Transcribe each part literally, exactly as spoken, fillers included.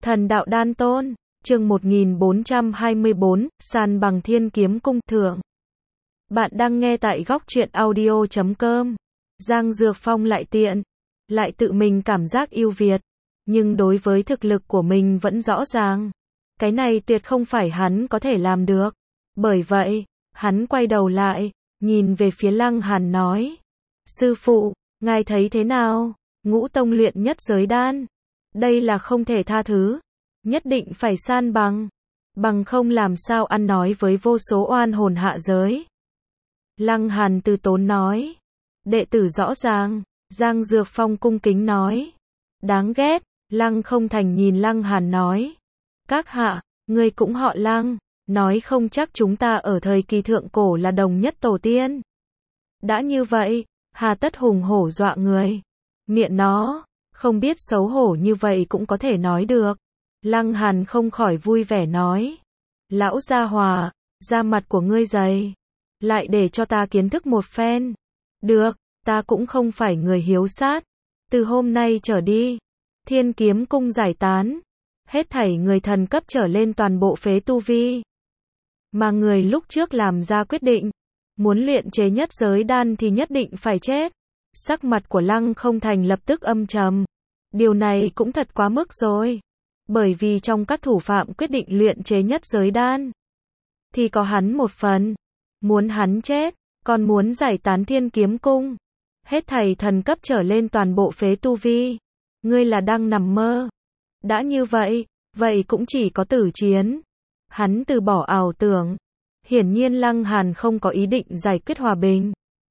Thần đạo đan tôn, chương một nghìn bốn trăm hai mươi bốn, san bằng Thiên Kiếm Cung thượng. Bạn đang nghe tại góc truyện audio chấm com. Giang Dược Phong lại tiện, lại tự mình cảm giác ưu việt, nhưng đối với thực lực của mình vẫn rõ ràng. Cái này tuyệt không phải hắn có thể làm được. Bởi vậy, hắn quay đầu lại, nhìn về phía Lăng Hàn nói. Sư phụ, ngài thấy thế nào? Ngũ tông luyện nhất giới đan. Đây là không thể tha thứ. Nhất định phải san bằng. Bằng không làm sao ăn nói với vô số oan hồn hạ giới. Lăng Hàn từ tốn nói. Đệ tử rõ ràng. Giang Dược Phong cung kính nói. Đáng ghét. Lăng Không Thành nhìn Lăng Hàn nói. Các hạ, ngươi cũng họ Lăng. Nói không chắc chúng ta ở thời kỳ thượng cổ là đồng nhất tổ tiên. Đã như vậy, hà tất hùng hổ dọa người. Miệng nó, không biết xấu hổ như vậy cũng có thể nói được. Lăng Hàn không khỏi vui vẻ nói. Lão gia hòa, da mặt của ngươi dày. Lại để cho ta kiến thức một phen. Được, ta cũng không phải người hiếu sát. Từ hôm nay trở đi, Thiên Kiếm Cung giải tán. Hết thảy người thần cấp trở lên toàn bộ phế tu vi. Mà người lúc trước làm ra quyết định, muốn luyện chế nhất giới đan thì nhất định phải chết. Sắc mặt của Lăng Không Thành lập tức âm trầm. Điều này cũng thật quá mức rồi. Bởi vì trong các thủ phạm quyết định luyện chế nhất giới đan, thì có hắn một phần. Muốn hắn chết, còn muốn giải tán Thiên Kiếm Cung. Hết thảy thần cấp trở lên toàn bộ phế tu vi. Ngươi là đang nằm mơ. Đã như vậy, vậy cũng chỉ có tử chiến. Hắn từ bỏ ảo tưởng. Hiển nhiên Lăng Hàn không có ý định giải quyết hòa bình.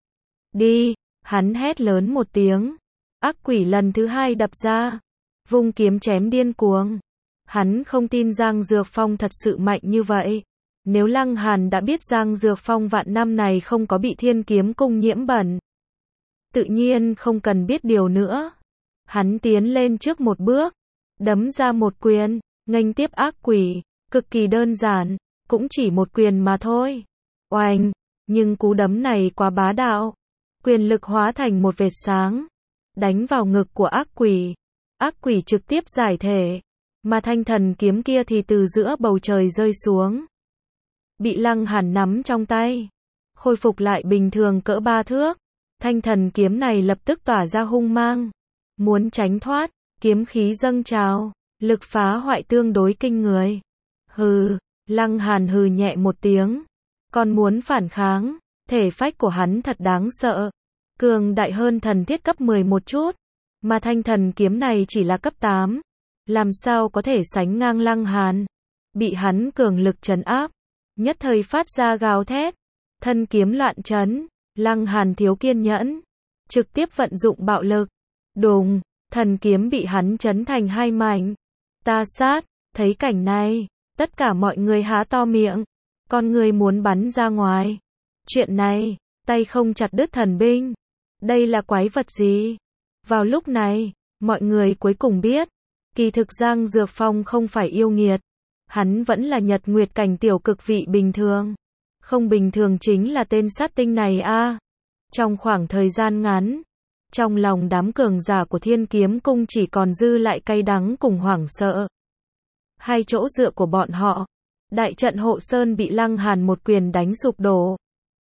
Đi, hắn hét lớn một tiếng. Ác quỷ lần thứ hai đập ra. Vung kiếm chém điên cuồng. Hắn không tin Giang Dược Phong thật sự mạnh như vậy. Nếu Lăng Hàn đã biết Giang Dược Phong vạn năm này không có bị Thiên Kiếm Cung nhiễm bẩn, tự nhiên không cần biết điều nữa. Hắn tiến lên trước một bước, đấm ra một quyền, nghênh tiếp ác quỷ, cực kỳ đơn giản, cũng chỉ một quyền mà thôi. Oanh, nhưng cú đấm này quá bá đạo. Quyền lực hóa thành một vệt sáng, đánh vào ngực của ác quỷ. Ác quỷ trực tiếp giải thể, mà thanh thần kiếm kia thì từ giữa bầu trời rơi xuống. Bị Lăng Hàn nắm trong tay, khôi phục lại bình thường cỡ ba thước. Thanh thần kiếm này lập tức tỏa ra hung mang. Muốn tránh thoát, kiếm khí dâng trào, lực phá hoại tương đối kinh người. Hừ, Lăng Hàn hừ nhẹ một tiếng. Còn muốn phản kháng, thể phách của hắn thật đáng sợ. Cường đại hơn thần thiết cấp mười một chút. Mà thanh thần kiếm này chỉ là cấp tám. Làm sao có thể sánh ngang Lăng Hàn. Bị hắn cường lực trấn áp. Nhất thời phát ra gào thét. Thân kiếm loạn trấn. Lăng Hàn thiếu kiên nhẫn. Trực tiếp vận dụng bạo lực. Đùng, thần kiếm bị hắn trấn thành hai mảnh. Ta sát, thấy cảnh này. Tất cả mọi người há to miệng. Con người muốn bắn ra ngoài. Chuyện này, tay không chặt đứt thần binh. Đây là quái vật gì? Vào lúc này, mọi người cuối cùng biết. Kỳ thực Giang Dược Phong không phải yêu nghiệt. Hắn vẫn là nhật nguyệt cảnh tiểu cực vị bình thường. Không bình thường chính là tên sát tinh này a. À. Trong khoảng thời gian ngắn, trong lòng đám cường giả của Thiên Kiếm Cung chỉ còn dư lại cay đắng cùng hoảng sợ. Hai chỗ dựa của bọn họ, đại trận hộ sơn bị Lăng Hàn một quyền đánh sụp đổ.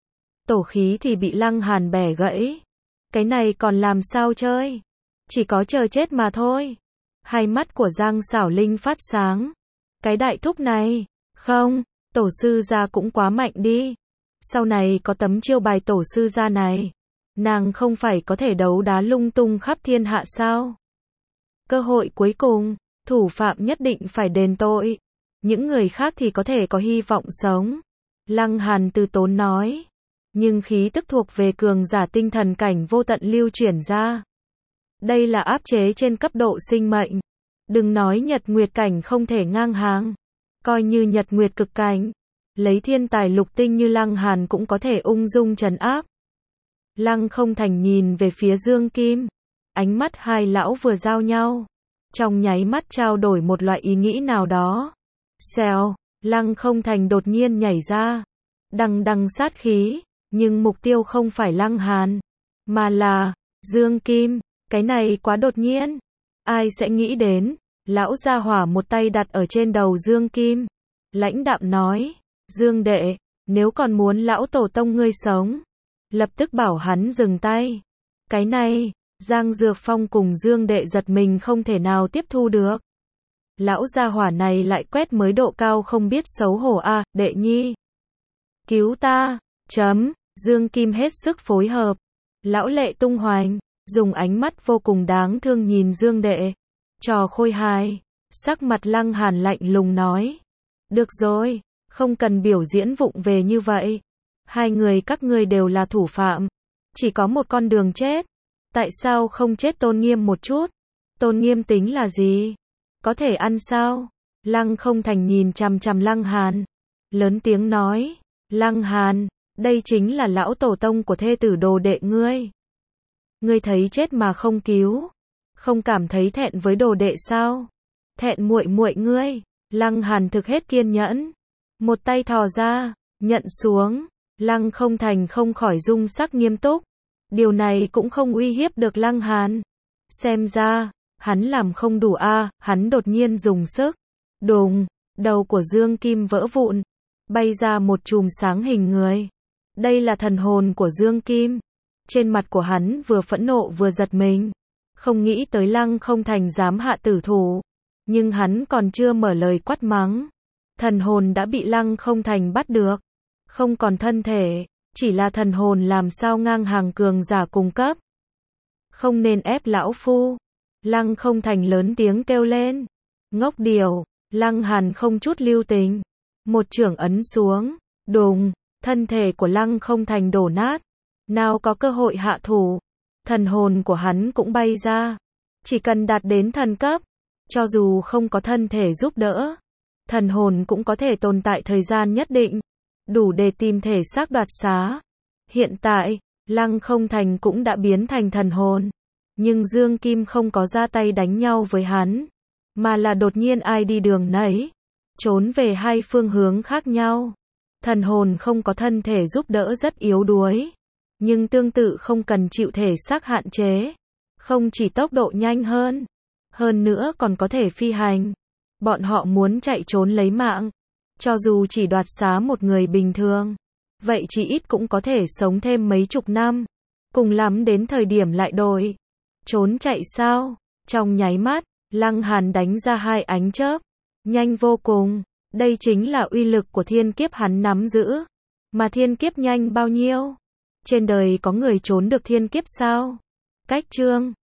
Tổ khí thì bị Lăng Hàn bẻ gãy. Cái này còn làm sao chơi? Chỉ có chờ chết mà thôi. Hai mắt của Giang Sảo Linh phát sáng. Cái đại thúc này, không, tổ sư gia cũng quá mạnh đi. Sau này có tấm chiêu bài tổ sư gia này, nàng không phải có thể đấu đá lung tung khắp thiên hạ sao? Cơ hội cuối cùng, thủ phạm nhất định phải đền tội. Những người khác thì có thể có hy vọng sống. Lăng Hàn từ tốn nói. Nhưng khí tức thuộc về cường giả tinh thần cảnh vô tận lưu chuyển ra. Đây là áp chế trên cấp độ sinh mệnh. Đừng nói nhật nguyệt cảnh không thể ngang hàng. Coi như nhật nguyệt cực cảnh. Lấy thiên tài lục tinh như Lăng Hàn cũng có thể ung dung trấn áp. Lăng Không Thành nhìn về phía Dương Kim. Ánh mắt hai lão vừa giao nhau. Trong nháy mắt trao đổi một loại ý nghĩ nào đó. Xèo, Lăng Không Thành đột nhiên nhảy ra. Đằng đằng sát khí. Nhưng mục tiêu không phải Lăng Hàn. Mà là Dương Kim. Cái này quá đột nhiên. Ai sẽ nghĩ đến. Lão gia hỏa một tay đặt ở trên đầu Dương Kim. Lãnh đạm nói, Dương đệ, nếu còn muốn lão tổ tông ngươi sống, lập tức bảo hắn dừng tay. Cái này, Giang Dược Phong cùng Dương đệ giật mình không thể nào tiếp thu được. Lão gia hỏa này lại quét mới độ cao không biết xấu hổ a, à, đệ nhi. Cứu ta, chấm, Dương Kim hết sức phối hợp. Lão lệ tung hoành, dùng ánh mắt vô cùng đáng thương nhìn Dương đệ. Trò khôi hài, sắc mặt Lăng Hàn lạnh lùng nói. Được rồi, không cần biểu diễn vụng về như vậy. Hai người các ngươi đều là thủ phạm. Chỉ có một con đường chết. Tại sao không chết tôn nghiêm một chút? Tôn nghiêm tính là gì? Có thể ăn sao? Lăng Không Thành nhìn chằm chằm Lăng Hàn. Lớn tiếng nói. Lăng Hàn, đây chính là lão tổ tông của thê tử đồ đệ ngươi. Ngươi thấy chết mà không cứu. Không cảm thấy thẹn với đồ đệ sao? Thẹn muội muội ngươi. Lăng Hàn thực hết kiên nhẫn. Một tay thò ra, nhận xuống. Lăng Không Thành không khỏi rung sắc nghiêm túc. Điều này cũng không uy hiếp được Lăng Hàn. Xem ra, hắn làm không đủ a, à, hắn đột nhiên dùng sức. Đùng, đầu của Dương Kim vỡ vụn. Bay ra một chùm sáng hình người. Đây là thần hồn của Dương Kim. Trên mặt của hắn vừa phẫn nộ vừa giật mình. Không nghĩ tới Lăng Không Thành dám hạ tử thủ. Nhưng hắn còn chưa mở lời quát mắng. Thần hồn đã bị Lăng Không Thành bắt được. Không còn thân thể, chỉ là thần hồn làm sao ngang hàng cường giả cung cấp. Không nên ép lão phu. Lăng Không Thành lớn tiếng kêu lên. Ngốc điểu, Lăng Hàn không chút lưu tình. Một chưởng ấn xuống, đùng, thân thể của Lăng Không Thành đổ nát. Nào có cơ hội hạ thủ. Thần hồn của hắn cũng bay ra. Chỉ cần đạt đến thần cấp, cho dù không có thân thể giúp đỡ, thần hồn cũng có thể tồn tại thời gian nhất định, đủ để tìm thể xác đoạt xá. Hiện tại, Lăng Không Thành cũng đã biến thành thần hồn, nhưng Dương Kim không có ra tay đánh nhau với hắn, mà là đột nhiên ai đi đường nấy, trốn về hai phương hướng khác nhau. Thần hồn không có thân thể giúp đỡ rất yếu đuối, nhưng tương tự không cần chịu thể xác hạn chế, không chỉ tốc độ nhanh hơn, hơn nữa còn có thể phi hành. Bọn họ muốn chạy trốn lấy mạng, cho dù chỉ đoạt xá một người bình thường, vậy chỉ ít cũng có thể sống thêm mấy chục năm, cùng lắm đến thời điểm lại đổi. Trốn chạy sao? Trong nháy mắt, Lăng Hàn đánh ra hai ánh chớp, nhanh vô cùng. Đây chính là uy lực của thiên kiếp hắn nắm giữ. Mà thiên kiếp nhanh bao nhiêu? Trên đời có người trốn được thiên kiếp sao? Cách chương